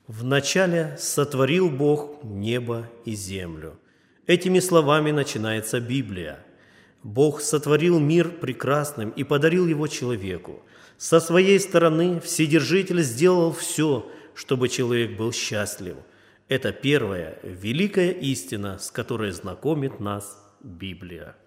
«Вначале сотворил Бог небо и землю». Этими словами начинается Библия. Бог сотворил мир прекрасным и подарил его человеку. Со своей стороны Вседержитель сделал все, чтобы человек был счастлив. Это первая великая истина, с которой знакомит нас Библия.